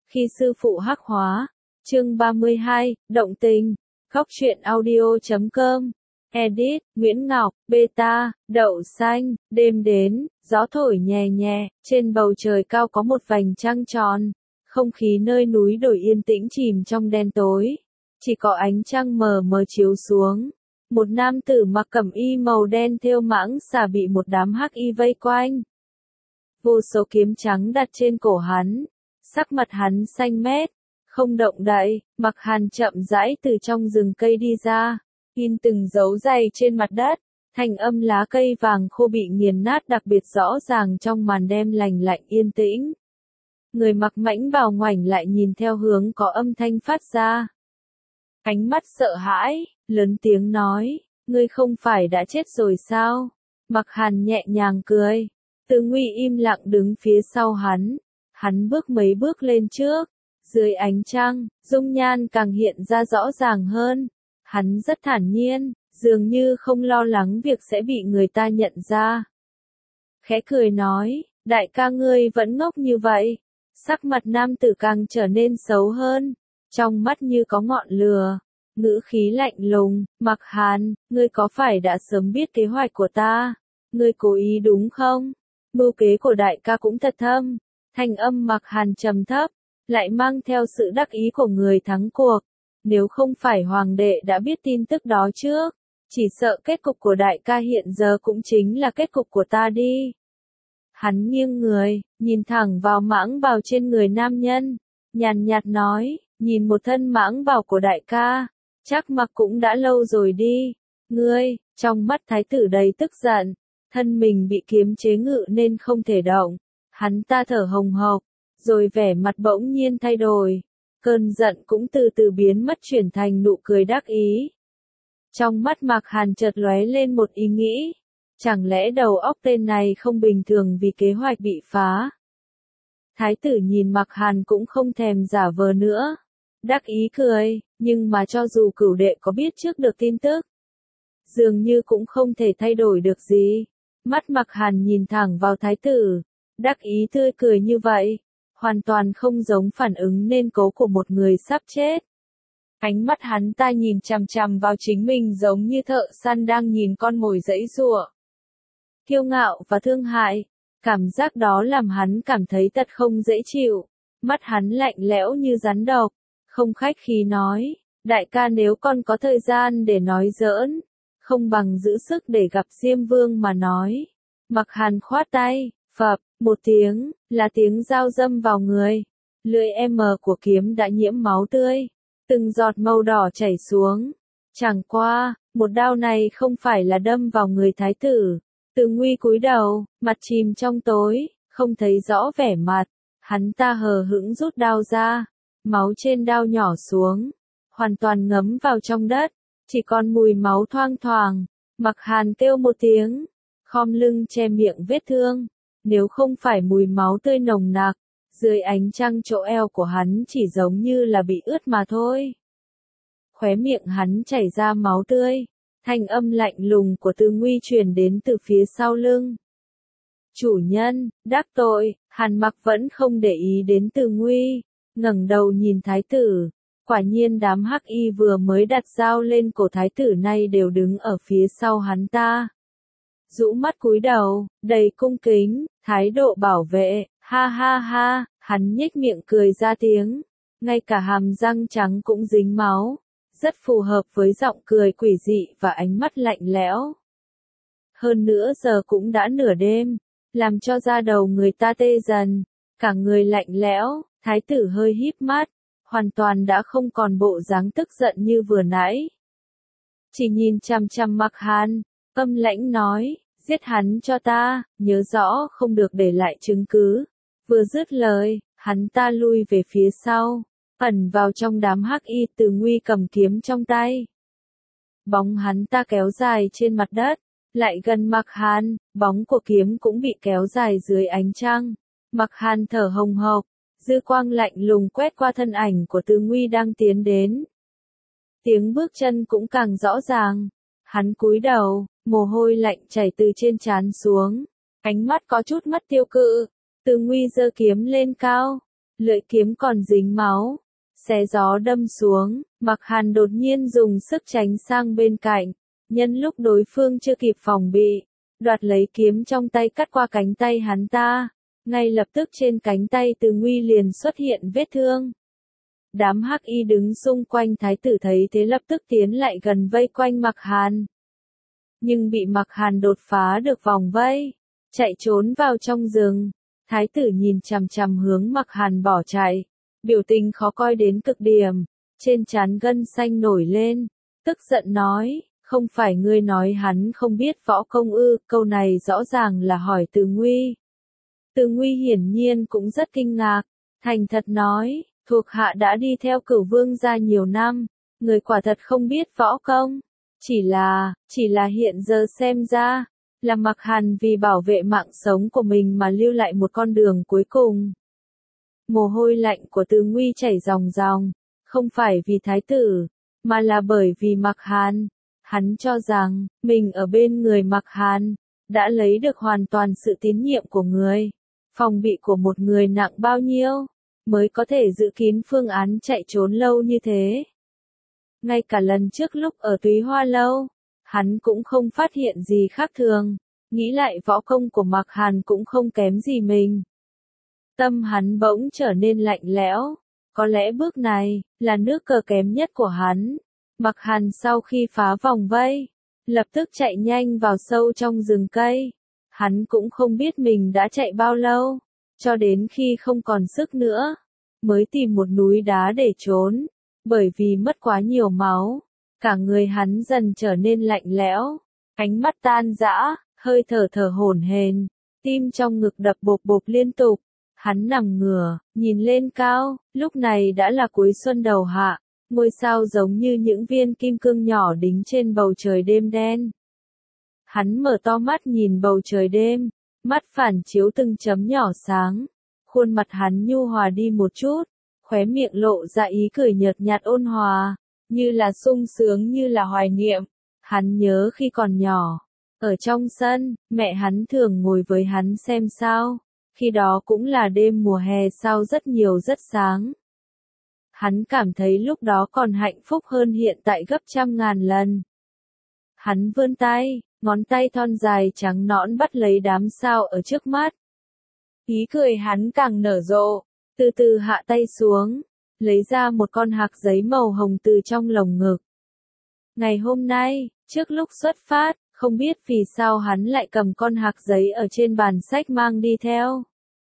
Khi sư phụ hắc hóa. Chương 32, động tình. Góc truyện audio.com. Edit, Nguyễn Ngọc, Beta, đậu xanh, đêm đến, gió thổi nhẹ nhẹ, trên bầu trời cao có một vành trăng tròn. Không khí nơi núi đồi yên tĩnh chìm trong đen tối. Chỉ có ánh trăng mờ mờ chiếu xuống. Một nam tử mặc cẩm y màu đen thêu mãng xà bị một đám hắc y vây quanh. Vô số kiếm trắng đặt trên cổ hắn. Sắc mặt hắn xanh mét, không động đậy. Mặc Hàn chậm rãi từ trong rừng cây đi ra, in từng dấu giày trên mặt đất. Thanh âm lá cây vàng khô bị nghiền nát đặc biệt rõ ràng trong màn đêm lành lạnh yên tĩnh. Người mặc mãnh bào ngoảnh lại nhìn theo hướng có âm thanh phát ra. Ánh mắt sợ hãi, lớn tiếng nói, ngươi không phải đã chết rồi sao? Mặc Hàn nhẹ nhàng cười. Từ Nguy im lặng đứng phía sau hắn. Hắn bước mấy bước lên trước. Dưới ánh trăng, dung nhan càng hiện ra rõ ràng hơn. Hắn rất thản nhiên, dường như không lo lắng việc sẽ bị người ta nhận ra. Khẽ cười nói, đại ca ngươi vẫn ngốc như vậy. Sắc mặt nam tử càng trở nên xấu hơn. Trong mắt như có ngọn lửa. Ngữ khí lạnh lùng, Mặc Hàn, ngươi có phải đã sớm biết kế hoạch của ta? Ngươi cố ý đúng không? Mưu kế của đại ca cũng thật thâm. Thanh âm Mặc Hàn trầm thấp, lại mang theo sự đắc ý của người thắng cuộc. Nếu không phải hoàng đệ đã biết tin tức đó trước, chỉ sợ kết cục của đại ca hiện giờ cũng chính là kết cục của ta đi. Hắn nghiêng người, nhìn thẳng vào mãng bào trên người nam nhân, nhàn nhạt nói, nhìn một thân mãng bào của đại ca, chắc mặc cũng đã lâu rồi đi. Ngươi, trong mắt thái tử đầy tức giận, thân mình bị kiếm chế ngự nên không thể động. Hắn ta thở hồng hộc, rồi vẻ mặt bỗng nhiên thay đổi. Cơn giận cũng từ từ biến mất chuyển thành nụ cười đắc ý. Trong mắt Mạc Hàn chợt lóe lên một ý nghĩ. Chẳng lẽ đầu óc tên này không bình thường vì kế hoạch bị phá? Thái tử nhìn Mạc Hàn cũng không thèm giả vờ nữa. Đắc ý cười, nhưng mà cho dù cửu đệ có biết trước được tin tức, dường như cũng không thể thay đổi được gì. Mắt Mạc Hàn nhìn thẳng vào thái tử. Đắc ý tươi cười như vậy, hoàn toàn không giống phản ứng nên cố của một người sắp chết. Ánh mắt hắn ta nhìn chằm chằm vào chính mình giống như thợ săn đang nhìn con mồi giãy giụa. Kiêu ngạo và thương hại, cảm giác đó làm hắn cảm thấy thật không dễ chịu. Mắt hắn lạnh lẽo như rắn độc, không khách khí nói, đại ca nếu con có thời gian để nói giỡn, không bằng giữ sức để gặp Diêm Vương mà nói. Mặc Hàn khoát tay, phập, một tiếng, là tiếng dao đâm vào người. Lưỡi của kiếm đã nhiễm máu tươi, từng giọt màu đỏ chảy xuống. Chẳng qua, một đao này không phải là đâm vào người thái tử. Từ Nguy cúi đầu, mặt chìm trong tối, không thấy rõ vẻ mặt. Hắn ta hờ hững rút đao ra, máu trên đao nhỏ xuống, hoàn toàn ngấm vào trong đất, chỉ còn mùi máu thoang thoảng. Mặc Hàn kêu một tiếng, khom lưng che miệng vết thương. Nếu không phải mùi máu tươi nồng nặc, dưới ánh trăng chỗ eo của hắn chỉ giống như là bị ướt mà thôi. Khóe miệng hắn chảy ra máu tươi, thanh âm lạnh lùng của Từ Nguy truyền đến từ phía sau lưng. Chủ nhân, đắc tội. Hàn Mặc vẫn không để ý đến Từ Nguy, ngẩng đầu nhìn thái tử. Quả nhiên đám hắc y vừa mới đặt dao lên cổ thái tử nay đều đứng ở phía sau hắn ta. Rũ mắt cúi đầu, đầy cung kính, thái độ bảo vệ, ha ha ha, hắn nhếch miệng cười ra tiếng, ngay cả hàm răng trắng cũng dính máu, rất phù hợp với giọng cười quỷ dị và ánh mắt lạnh lẽo. Hơn nữa giờ cũng đã nửa đêm, làm cho da đầu người ta tê dần, cả người lạnh lẽo, thái tử hơi híp mắt, hoàn toàn đã không còn bộ dáng tức giận như vừa nãy. Chỉ nhìn chằm chằm Mặc Hàn, âm lãnh nói, giết hắn cho ta, nhớ rõ không được để lại chứng cứ. Vừa dứt lời, hắn ta lui về phía sau, ẩn vào trong đám hắc y. Từ Nguy cầm kiếm trong tay. Bóng hắn ta kéo dài trên mặt đất, lại gần Mặc Hàn, bóng của kiếm cũng bị kéo dài dưới ánh trăng. Mặc Hàn thở hồng hộc, dư quang lạnh lùng quét qua thân ảnh của Từ Nguy đang tiến đến. Tiếng bước chân cũng càng rõ ràng. Hắn cúi đầu, mồ hôi lạnh chảy từ trên trán xuống, ánh mắt có chút mất tiêu cự. Từ Nguy giơ kiếm lên cao, lưỡi kiếm còn dính máu. Xé gió đâm xuống, Mạc Hàn đột nhiên dùng sức tránh sang bên cạnh, nhân lúc đối phương chưa kịp phòng bị, đoạt lấy kiếm trong tay cắt qua cánh tay hắn ta. Ngay lập tức trên cánh tay Từ Nguy liền xuất hiện vết thương. Đám hắc y đứng xung quanh thái tử thấy thế lập tức tiến lại gần vây quanh Mạc Hàn. Nhưng bị Mạc Hàn đột phá được vòng vây, chạy trốn vào trong rừng. Thái tử nhìn chằm chằm hướng Mạc Hàn bỏ chạy, biểu tình khó coi đến cực điểm, trên trán gân xanh nổi lên, tức giận nói, không phải ngươi nói hắn không biết võ công ư, câu này rõ ràng là hỏi Từ Nguy. Từ Nguy hiển nhiên cũng rất kinh ngạc, thành thật nói, thuộc hạ đã đi theo Cửu Vương gia nhiều năm, người quả thật không biết võ công, chỉ là hiện giờ xem ra, là Mạc Hàn vì bảo vệ mạng sống của mình mà lưu lại một con đường cuối cùng. Mồ hôi lạnh của Từ Nguy chảy ròng ròng, không phải vì thái tử, mà là bởi vì Mạc Hàn. Hắn cho rằng, mình ở bên người Mạc Hàn, đã lấy được hoàn toàn sự tín nhiệm của người. Phòng bị của một người nặng bao nhiêu, mới có thể dự kín phương án chạy trốn lâu như thế. Ngay cả lần trước lúc ở Túy Hoa Lâu, hắn cũng không phát hiện gì khác thường, nghĩ lại võ công của Mạc Hàn cũng không kém gì mình. Tâm hắn bỗng trở nên lạnh lẽo, có lẽ bước này, là nước cờ kém nhất của hắn. Mạc Hàn sau khi phá vòng vây, lập tức chạy nhanh vào sâu trong rừng cây. Hắn cũng không biết mình đã chạy bao lâu, cho đến khi không còn sức nữa, mới tìm một núi đá để trốn, bởi vì mất quá nhiều máu, cả người hắn dần trở nên lạnh lẽo, ánh mắt tan rã, hơi thở hổn hển, tim trong ngực đập bộp bộp liên tục. Hắn nằm ngửa, nhìn lên cao, lúc này đã là cuối xuân đầu hạ, ngôi sao giống như những viên kim cương nhỏ đính trên bầu trời đêm đen. Hắn mở to mắt nhìn bầu trời đêm, mắt phản chiếu từng chấm nhỏ sáng, khuôn mặt hắn nhu hòa đi một chút, khóe miệng lộ ra ý cười nhợt nhạt ôn hòa, như là sung sướng như là hoài niệm. Hắn nhớ khi còn nhỏ, ở trong sân, mẹ hắn thường ngồi với hắn xem sao. Khi đó cũng là đêm mùa hè sao rất nhiều rất sáng. Hắn cảm thấy lúc đó còn hạnh phúc hơn hiện tại gấp trăm ngàn lần. Hắn vươn tay, ngón tay thon dài trắng nõn bắt lấy đám sao ở trước mắt. Ý cười hắn càng nở rộ, từ từ hạ tay xuống, lấy ra một con hạc giấy màu hồng từ trong lồng ngực. Ngày hôm nay, trước lúc xuất phát, không biết vì sao hắn lại cầm con hạc giấy ở trên bàn sách mang đi theo.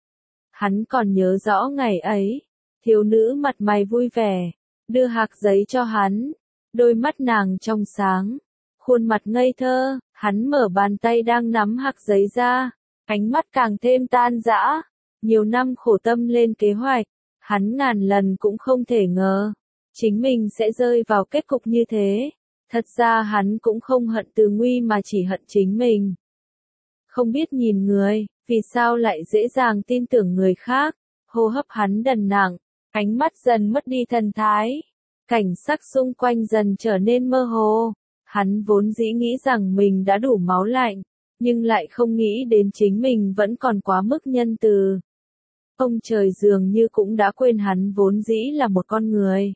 Hắn còn nhớ rõ ngày ấy, thiếu nữ mặt mày vui vẻ, đưa hạc giấy cho hắn, đôi mắt nàng trong sáng, khuôn mặt ngây thơ, hắn mở bàn tay đang nắm hạc giấy ra, ánh mắt càng thêm tan rã, nhiều năm khổ tâm lên kế hoạch, hắn ngàn lần cũng không thể ngờ, chính mình sẽ rơi vào kết cục như thế. Thật ra hắn cũng không hận Từ Nguy mà chỉ hận chính mình. Không biết nhìn người, vì sao lại dễ dàng tin tưởng người khác, hô hấp hắn đần nặng, ánh mắt dần mất đi thần thái, cảnh sắc xung quanh dần trở nên mơ hồ. Hắn vốn dĩ nghĩ rằng mình đã đủ máu lạnh, nhưng lại không nghĩ đến chính mình vẫn còn quá mức nhân từ. Ông trời dường như cũng đã quên hắn vốn dĩ là một con người.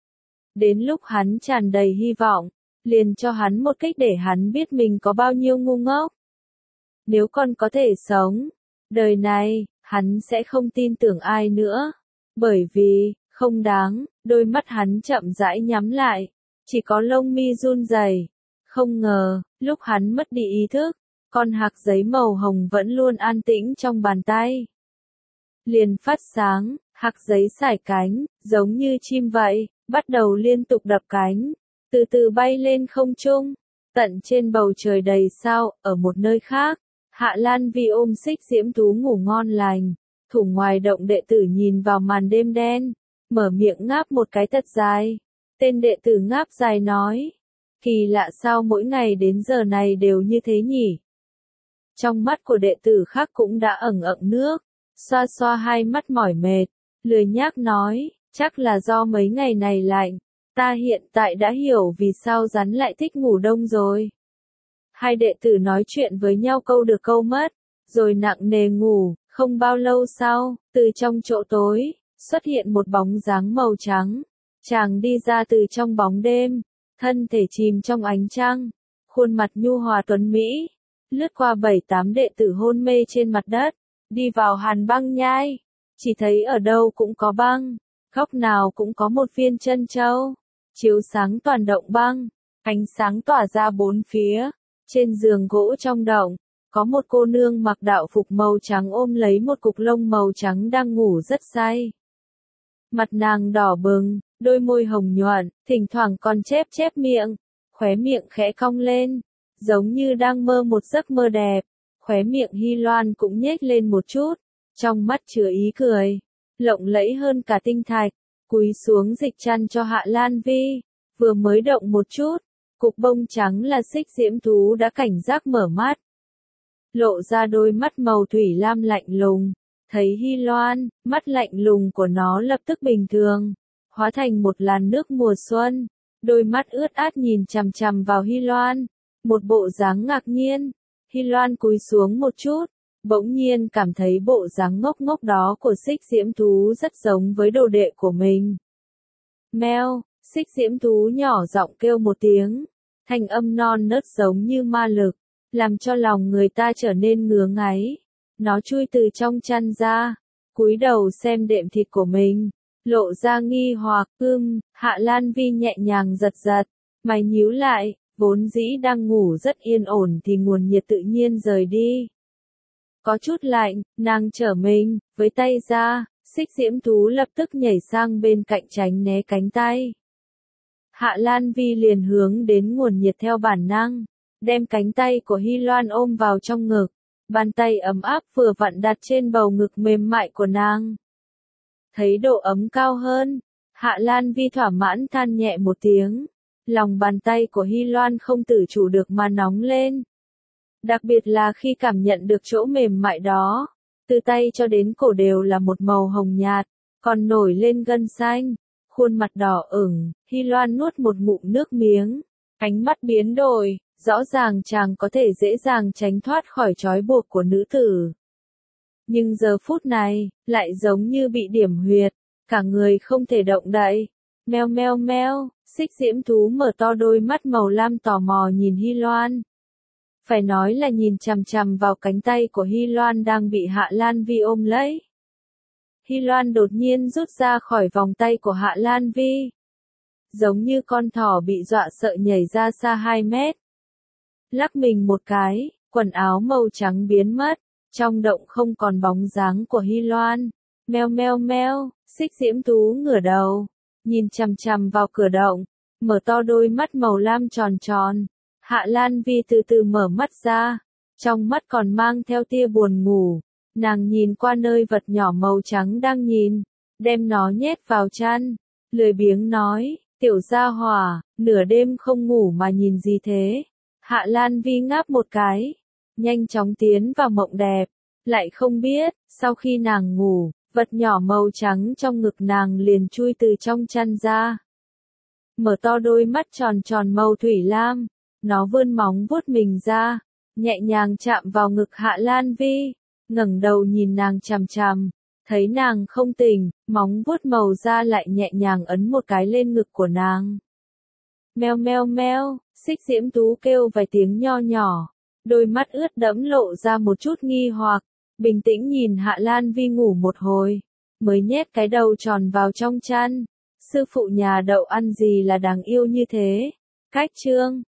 Đến lúc hắn tràn đầy hy vọng, liền cho hắn một cách để hắn biết mình có bao nhiêu ngu ngốc. Nếu con có thể sống, đời này, hắn sẽ không tin tưởng ai nữa. Bởi vì, không đáng, đôi mắt hắn chậm rãi nhắm lại, chỉ có lông mi run rẩy. Không ngờ, lúc hắn mất đi ý thức, con hạc giấy màu hồng vẫn luôn an tĩnh trong bàn tay. Liền phát sáng, hạc giấy sải cánh, giống như chim vậy, bắt đầu liên tục đập cánh, từ từ bay lên không trung, tận trên bầu trời đầy sao. Ở một nơi khác, Hạ Lan Vi ôm Xích Diễm thú ngủ ngon lành, thủ ngoài động đệ tử nhìn vào màn đêm đen, mở miệng ngáp một cái thật dài. Tên đệ tử ngáp dài nói, kỳ lạ sao mỗi ngày đến giờ này đều như thế nhỉ? Trong mắt của đệ tử khác cũng đã ẩn ẩn nước, xoa xoa hai mắt mỏi mệt, lười nhác nói, chắc là do mấy ngày này lạnh. Ta hiện tại đã hiểu vì sao rắn lại thích ngủ đông rồi. Hai đệ tử nói chuyện với nhau câu được câu mất, rồi nặng nề ngủ. Không bao lâu sau, từ trong chỗ tối, xuất hiện một bóng dáng màu trắng. Chàng đi ra từ trong bóng đêm, thân thể chìm trong ánh trăng, khuôn mặt nhu hòa tuấn mỹ, lướt qua 7-8 đệ tử hôn mê trên mặt đất, đi vào hàn băng nhai, chỉ thấy ở đâu cũng có băng, góc nào cũng có một viên chân châu, chiếu sáng toàn động băng, ánh sáng tỏa ra bốn phía, trên giường gỗ trong động, có một cô nương mặc đạo phục màu trắng ôm lấy một cục lông màu trắng đang ngủ rất say. Mặt nàng đỏ bừng, đôi môi hồng nhuận, thỉnh thoảng còn chép chép miệng, khóe miệng khẽ cong lên, giống như đang mơ một giấc mơ đẹp. Khóe miệng Hy Loan cũng nhếch lên một chút, trong mắt chứa ý cười, lộng lẫy hơn cả tinh thạch, cúi xuống dịch chăn cho Hạ Lan Vi, vừa mới động một chút, cục bông trắng là xích diễm thú đã cảnh giác mở mắt. Lộ ra đôi mắt màu thủy lam lạnh lùng, thấy Hy Loan, mắt lạnh lùng của nó lập tức bình thường, hóa thành một làn nước mùa xuân, đôi mắt ướt át nhìn chằm chằm vào Hy Loan, một bộ dáng ngạc nhiên. Hy Loan cúi xuống một chút, bỗng nhiên cảm thấy bộ dáng ngốc ngốc đó của xích diễm thú rất giống với đồ đệ của mình. Meo, xích diễm thú nhỏ giọng kêu một tiếng, thanh âm non nớt giống như ma lực, làm cho lòng người ta trở nên ngứa ngáy. Nó chui từ trong chăn ra, cúi đầu xem đệm thịt của mình, lộ ra nghi hoặc. Hạ Lan Vi nhẹ nhàng giật giật, mày nhíu lại, vốn dĩ đang ngủ rất yên ổn thì nguồn nhiệt tự nhiên rời đi. Có chút lạnh, nàng trở mình, với tay ra, xích diễm thú lập tức nhảy sang bên cạnh tránh né cánh tay. Hạ Lan Vi liền hướng đến nguồn nhiệt theo bản năng, đem cánh tay của Hy Loan ôm vào trong ngực, bàn tay ấm áp vừa vặn đặt trên bầu ngực mềm mại của nàng. Thấy độ ấm cao hơn, Hạ Lan Vi thỏa mãn than nhẹ một tiếng. Lòng bàn tay của Hy Loan không tự chủ được mà nóng lên. Đặc biệt là khi cảm nhận được chỗ mềm mại đó, từ tay cho đến cổ đều là một màu hồng nhạt, còn nổi lên gân xanh, khuôn mặt đỏ ửng, Hy Loan nuốt một ngụm nước miếng, ánh mắt biến đổi, rõ ràng chàng có thể dễ dàng tránh thoát khỏi trói buộc của nữ tử. Nhưng giờ phút này, lại giống như bị điểm huyệt, cả người không thể động đậy. Meo meo meo, xích diễm thú mở to đôi mắt màu lam tò mò nhìn Hy Loan. Phải nói là nhìn chằm chằm vào cánh tay của Hy Loan đang bị Hạ Lan Vi ôm lấy. Hy Loan đột nhiên rút ra khỏi vòng tay của Hạ Lan Vi. Giống như con thỏ bị dọa sợ nhảy ra xa 2 mét. Lắc mình một cái, quần áo màu trắng biến mất, trong động không còn bóng dáng của Hy Loan. Meo meo meo, xích diễm thú ngửa đầu, nhìn chằm chằm vào cửa động, mở to đôi mắt màu lam tròn tròn. Hạ Lan Vi từ từ mở mắt ra, trong mắt còn mang theo tia buồn ngủ. Nàng nhìn qua nơi vật nhỏ màu trắng đang nhìn, đem nó nhét vào chăn, lười biếng nói, tiểu gia hỏa, nửa đêm không ngủ mà nhìn gì thế? Hạ Lan Vi ngáp một cái, nhanh chóng tiến vào mộng đẹp, lại không biết, sau khi nàng ngủ, vật nhỏ màu trắng trong ngực nàng liền chui từ trong chăn ra. Mở to đôi mắt tròn tròn màu thủy lam, nó vươn móng vuốt mình ra, nhẹ nhàng chạm vào ngực Hạ Lan Vi, ngẩng đầu nhìn nàng chằm chằm, thấy nàng không tỉnh, móng vuốt màu da lại nhẹ nhàng ấn một cái lên ngực của nàng. Meo meo meo, xích diễm thú kêu vài tiếng nho nhỏ, đôi mắt ướt đẫm lộ ra một chút nghi hoặc, bình tĩnh nhìn Hạ Lan Vi ngủ một hồi, mới nhét cái đầu tròn vào trong chăn. Sư phụ nhà đậu ăn gì là đáng yêu như thế? Cách chương